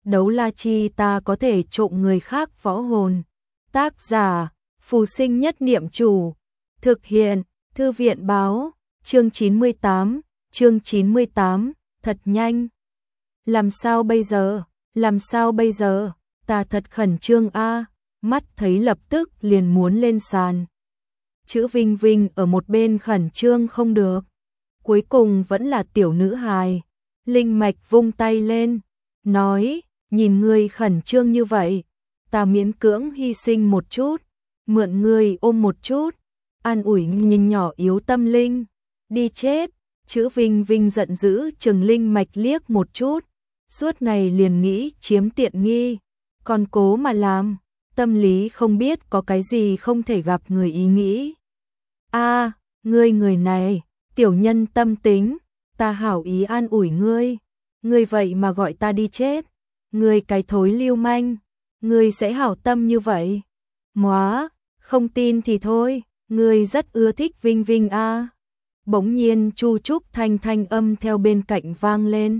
đấu la chi ta có thể trộm người khác võ hồn. Tác giả, Phù Sinh Nhất Niệm Chủ. Thực hiện, Thư viện Báo, chương 98, thật nhanh. Làm sao bây giờ, ta thật khẩn trương a, mắt thấy lập tức liền muốn lên sàn. Chữ Vinh Vinh ở một bên khẩn trương không được. Cuối cùng vẫn là tiểu nữ hài. Linh Mạch vung tay lên, nói, nhìn ngươi khẩn trương như vậy, ta miễn cưỡng hy sinh một chút, mượn ngươi ôm một chút, an ủi nhìn nhỏ yếu tâm linh. Đi chết, chữ Vinh Vinh giận dữ chừng Linh Mạch liếc một chút, suốt ngày liền nghĩ chiếm tiện nghi, còn cố mà làm, tâm lý không biết có cái gì không thể gặp người ý nghĩ. A, ngươi người này, tiểu nhân tâm tính, ta hảo ý an ủi ngươi vậy mà gọi ta đi chết, ngươi cái thối lưu manh, ngươi sẽ hảo tâm như vậy? Móa, không tin thì thôi, ngươi rất ưa thích Vinh Vinh a. Bỗng nhiên Chu Trúc Thanh thanh âm theo bên cạnh vang lên.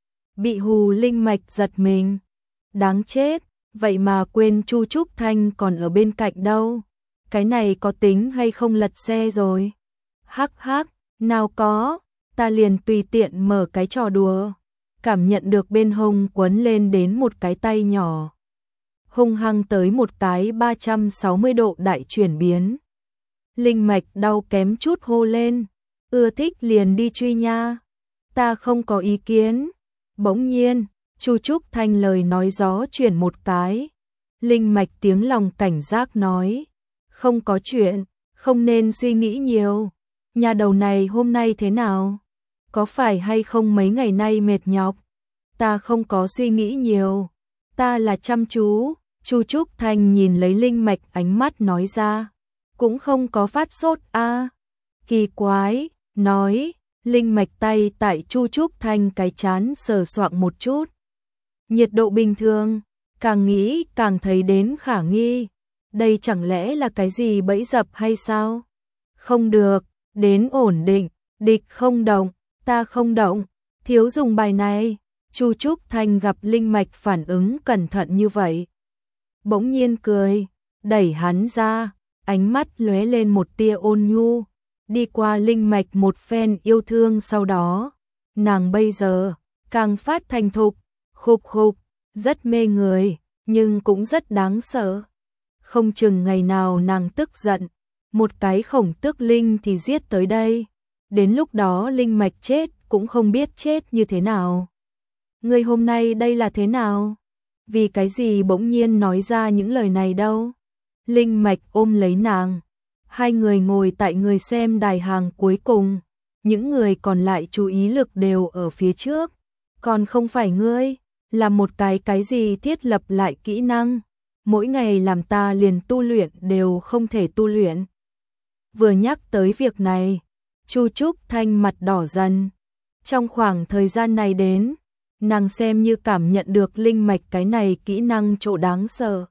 Bị hù Linh Mạch giật mình. Đáng chết, vậy mà quên Chu Trúc Thanh còn ở bên cạnh đâu. Cái này có tính hay không lật xe rồi? Hắc hắc, nào có, ta liền tùy tiện mở cái trò đùa. Cảm nhận được bên hông quấn lên đến một cái tay nhỏ. Hung hăng tới một cái 360 độ đại chuyển biến. Linh Mạch đau kém chút hô lên. Ưa thích liền đi truy nha. Ta không có ý kiến. Bỗng nhiên, Chu Trúc Thanh lời nói gió chuyển một cái. Linh Mạch tiếng lòng cảnh giác nói. Không có chuyện, không nên suy nghĩ nhiều. Nhà đầu này hôm nay thế nào? Có phải hay không mấy ngày nay mệt nhọc? Ta không có suy nghĩ nhiều. Ta là chăm chú. Chu Trúc Thanh nhìn lấy Linh Mạch ánh mắt nói ra. Cũng không có phát sốt a. Kỳ quái, nói. Linh Mạch tay tại Chu Trúc Thanh cái chán sờ soạng một chút. Nhiệt độ bình thường, càng nghĩ càng thấy đến khả nghi. Đây chẳng lẽ là cái gì bẫy dập hay sao? Không được, đến ổn định, địch không động, ta không động, thiếu dùng bài này. Chu Trúc Thanh gặp Linh Mạch phản ứng cẩn thận như vậy. Bỗng nhiên cười, đẩy hắn ra, ánh mắt lóe lên một tia ôn nhu. Đi qua Linh Mạch một phen yêu thương sau đó. Nàng bây giờ, càng phát thành thục, khục khục, rất mê người, nhưng cũng rất đáng sợ. Không chừng ngày nào nàng tức giận, một cái khổng tước linh thì giết tới đây. Đến lúc đó Linh Mạch chết cũng không biết chết như thế nào. Ngươi hôm nay đây là thế nào? Vì cái gì bỗng nhiên nói ra những lời này đâu? Linh Mạch ôm lấy nàng. Hai người ngồi tại người xem đài hàng cuối cùng. Những người còn lại chú ý lực đều ở phía trước. Còn không phải ngươi, là một cái gì thiết lập lại kỹ năng. Mỗi ngày làm ta liền tu luyện đều không thể tu luyện. Vừa nhắc tới việc này, Chu Trúc Thanh mặt đỏ dần. Trong khoảng thời gian này đến, nàng xem như cảm nhận được Linh Mạch cái này kỹ năng chỗ đáng sợ.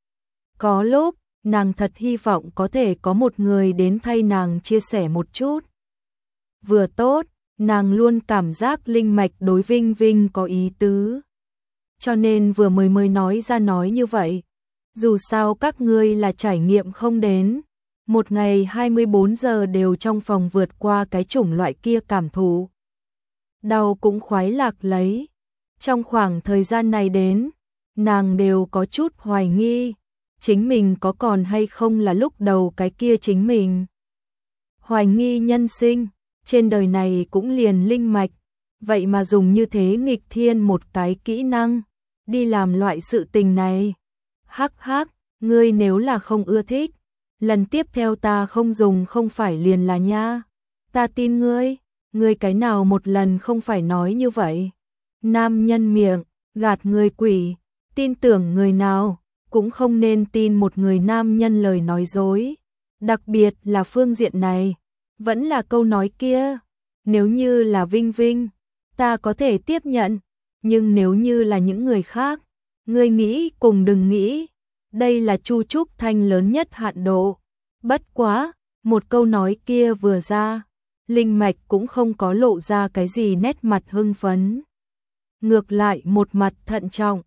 Có lúc, nàng thật hy vọng có thể có một người đến thay nàng chia sẻ một chút. Vừa tốt, nàng luôn cảm giác Linh Mạch đối Vinh Vinh có ý tứ. Cho nên vừa mới nói ra nói như vậy. Dù sao các ngươi là trải nghiệm không đến. Một ngày 24 giờ đều trong phòng vượt qua cái chủng loại kia cảm thụ. Đau cũng khoái lạc lấy. Trong khoảng thời gian này đến, nàng đều có chút hoài nghi. Chính mình có còn hay không là lúc đầu cái kia chính mình. Hoài nghi nhân sinh, trên đời này cũng liền Linh Mạch. Vậy mà dùng như thế nghịch thiên một cái kỹ năng, đi làm loại sự tình này. Hắc hắc, ngươi nếu là không ưa thích, lần tiếp theo ta không dùng không phải liền là nha. Ta tin ngươi cái nào một lần không phải nói như vậy. Nam nhân miệng, gạt người quỷ, tin tưởng người nào, cũng không nên tin một người nam nhân lời nói dối. Đặc biệt là phương diện này, vẫn là câu nói kia. Nếu như là Vinh Vinh, ta có thể tiếp nhận, nhưng nếu như là những người khác, ngươi nghĩ cùng đừng nghĩ. Đây là Chu Trúc Thanh lớn nhất hạn độ. Bất quá, một câu nói kia vừa ra, Linh Mạch cũng không có lộ ra cái gì nét mặt hưng phấn. Ngược lại một mặt thận trọng,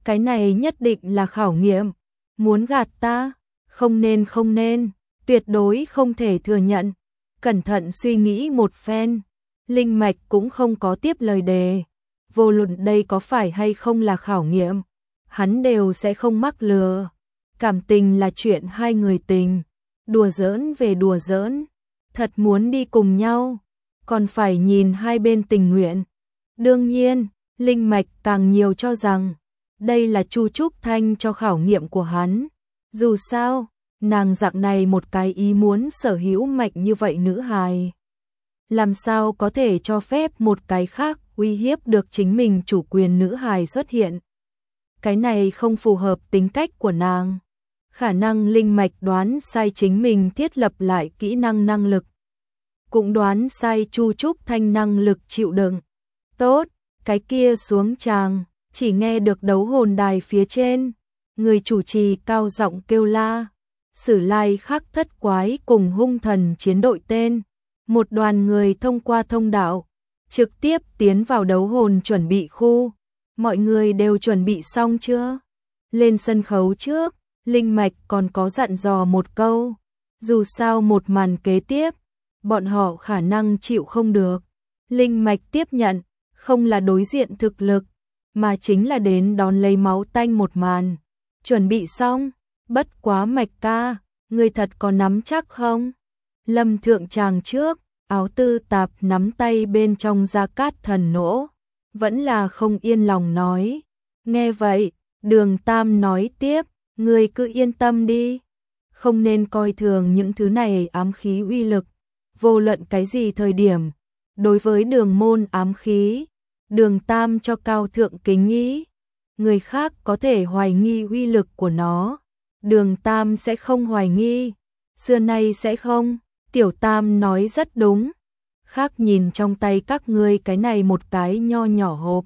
cái này nhất định là khảo nghiệm, muốn gạt ta, không nên, tuyệt đối không thể thừa nhận. Cẩn thận suy nghĩ một phen, Linh Mạch cũng không có tiếp lời đề. Vô luận đây có phải hay không là khảo nghiệm, hắn đều sẽ không mắc lừa. Cảm tình là chuyện hai người tình, đùa giỡn về đùa giỡn, thật muốn đi cùng nhau, còn phải nhìn hai bên tình nguyện. Đương nhiên, Linh Mạch càng nhiều cho rằng, đây là Chu Trúc Thanh cho khảo nghiệm của hắn. Dù sao, nàng dạng này một cái ý muốn sở hữu mạnh như vậy nữ hài. Làm sao có thể cho phép một cái khác uy hiếp được chính mình chủ quyền nữ hài xuất hiện. Cái này không phù hợp tính cách của nàng. Khả năng Linh Mạch đoán sai chính mình thiết lập lại kỹ năng lực. Cũng đoán sai Chu Trúc Thanh năng lực chịu đựng. Tốt, cái kia xuống tràng, chỉ nghe được đấu hồn đài phía trên. Người chủ trì cao giọng kêu la. Sử Lai Khắc Thất Quái cùng hung thần chiến đội tên. Một đoàn người thông qua thông đạo, trực tiếp tiến vào đấu hồn chuẩn bị khu. Mọi người đều chuẩn bị xong chưa? Lên sân khấu trước, Linh Mạch còn có dặn dò một câu. Dù sao một màn kế tiếp, bọn họ khả năng chịu không được. Linh Mạch tiếp nhận, không là đối diện thực lực, mà chính là đến đón lấy máu tanh một màn. Chuẩn bị xong, bất quá Mạch ca, người thật có nắm chắc không? Lâm thượng tràng trước, áo tư tạp nắm tay bên trong Gia Cát Thần nỗ, vẫn là không yên lòng nói. Nghe vậy, Đường Tam nói tiếp, người cứ yên tâm đi, không nên coi thường những thứ này ám khí uy lực, vô luận cái gì thời điểm. Đối với đường môn ám khí, Đường Tam cho cao thượng kính nghĩ, người khác có thể hoài nghi uy lực của nó, Đường Tam sẽ không hoài nghi, xưa nay sẽ không. Tiểu Tam nói rất đúng. Khác nhìn trong tay các ngươi cái này một cái nho nhỏ hộp,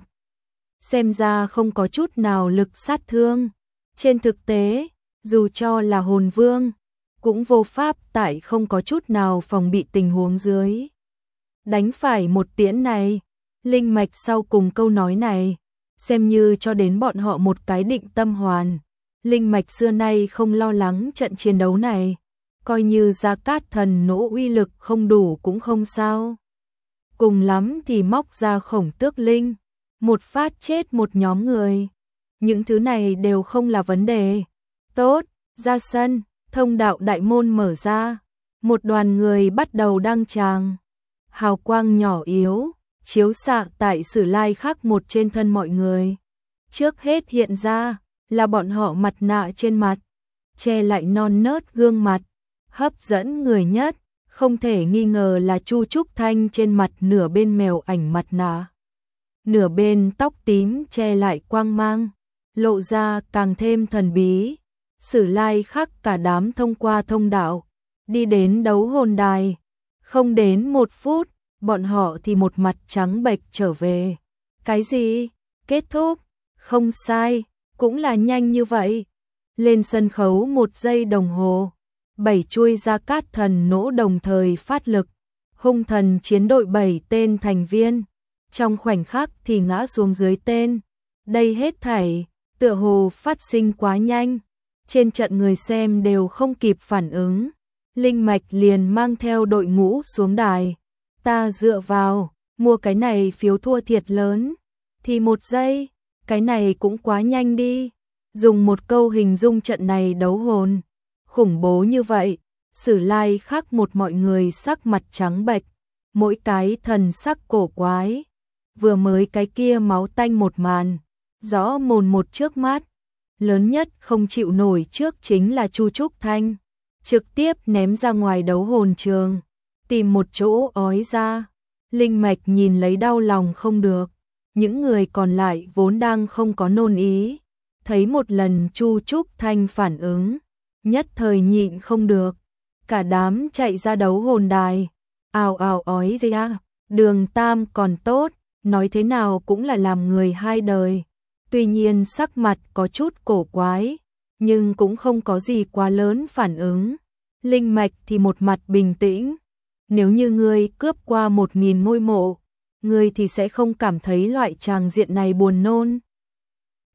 xem ra không có chút nào lực sát thương. Trên thực tế, dù cho là hồn vương, cũng vô pháp tại không có chút nào phòng bị tình huống dưới. Đánh phải một tiễn này, Linh Mạch sau cùng câu nói này, xem như cho đến bọn họ một cái định tâm hoàn. Linh Mạch xưa nay không lo lắng trận chiến đấu này. Coi như Gia Cát Thần nỗ uy lực không đủ cũng không sao. Cùng lắm thì móc ra Khổng Tước Linh, một phát chết một nhóm người. Những thứ này đều không là vấn đề. Tốt, ra sân, thông đạo đại môn mở ra. Một đoàn người bắt đầu đăng tràng. Hào quang nhỏ yếu, chiếu xạ tại Sử Lai Khắc một trên thân mọi người. Trước hết hiện ra, là bọn họ mặt nạ trên mặt, che lại non nớt gương mặt. Hấp dẫn người nhất, không thể nghi ngờ là Chu Trúc Thanh trên mặt nửa bên mèo ảnh mặt nạ. Nửa bên tóc tím che lại quang mang, lộ ra càng thêm thần bí. Sử Lai Khắc cả đám thông qua thông đạo, đi đến đấu hồn đài. Không đến 1 phút, bọn họ thì một mặt trắng bệch trở về. Cái gì? Kết thúc? Không sai, cũng là nhanh như vậy. Lên sân khấu 1 giây đồng hồ. 7 chuôi Gia Cát Thần nỗ đồng thời phát lực, hung thần chiến đội 7 tên thành viên, trong khoảnh khắc thì ngã xuống dưới tên. Đây hết thảy, tựa hồ phát sinh quá nhanh, trên trận người xem đều không kịp phản ứng. Linh Mạch liền mang theo đội ngũ xuống đài. Ta dựa vào, mua cái này phiếu thua thiệt lớn, thì 1 giây, cái này cũng quá nhanh đi. Dùng một câu hình dung trận này đấu hồn khủng bố như vậy, Sử Lai Khắc một mọi người sắc mặt trắng bệch, mỗi cái thần sắc cổ quái. Vừa mới cái kia máu tanh một màn, rõ mồn một trước mắt. Lớn nhất không chịu nổi trước chính là Chu Trúc Thanh, trực tiếp ném ra ngoài đấu hồn trường, tìm một chỗ ói ra. Linh Mạch nhìn lấy đau lòng không được, những người còn lại vốn đang không có nôn ý, thấy một lần Chu Trúc Thanh phản ứng, nhất thời nhịn không được, cả đám chạy ra đấu hồn đài, ào ào ói ra. Đường Tam còn tốt, nói thế nào cũng là làm người hai đời, tuy nhiên sắc mặt có chút cổ quái, nhưng cũng không có gì quá lớn phản ứng. Linh Mạch thì một mặt bình tĩnh, nếu như ngươi cướp qua 1000 ngôi mộ, ngươi thì sẽ không cảm thấy loại tràng diện này buồn nôn.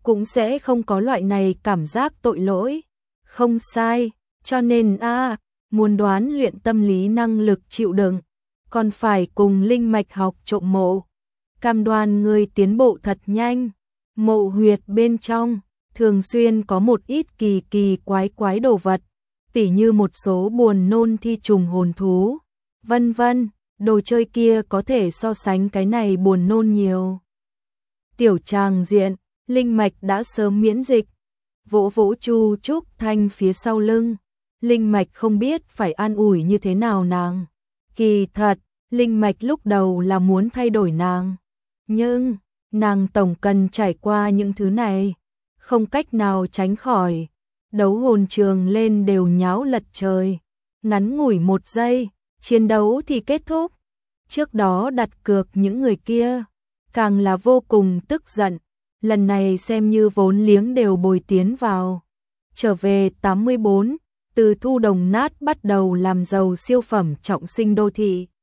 cũng sẽ không có loại này cảm giác tội lỗi. Không sai, cho nên muốn đoán luyện tâm lý năng lực chịu đựng, còn phải cùng linh mạch học trộm mộ. Cam đoan người tiến bộ thật nhanh. Mộ huyệt bên trong thường xuyên có một ít kỳ kỳ quái quái đồ vật, tỉ như một số buồn nôn thi trùng hồn thú, vân vân, đồ chơi kia có thể so sánh cái này buồn nôn nhiều. Tiểu tràng diện, linh mạch đã sớm miễn dịch, vỗ vỗ Chu Trúc Thanh phía sau lưng, linh mạch không biết phải an ủi như thế nào nàng. Kỳ thật, linh mạch lúc đầu là muốn thay đổi nàng, nhưng nàng tổng cần trải qua những thứ này, không cách nào tránh khỏi. Đấu hồn trường lên đều nháo lật trời, ngắn ngủi 1 giây, chiến đấu thì kết thúc. Trước đó đặt cược những người kia, càng là vô cùng tức giận, lần này xem như vốn liếng đều bồi tiến vào. Trở về 84, từ thu đồng nát bắt đầu làm giàu siêu phẩm trọng sinh đô thị.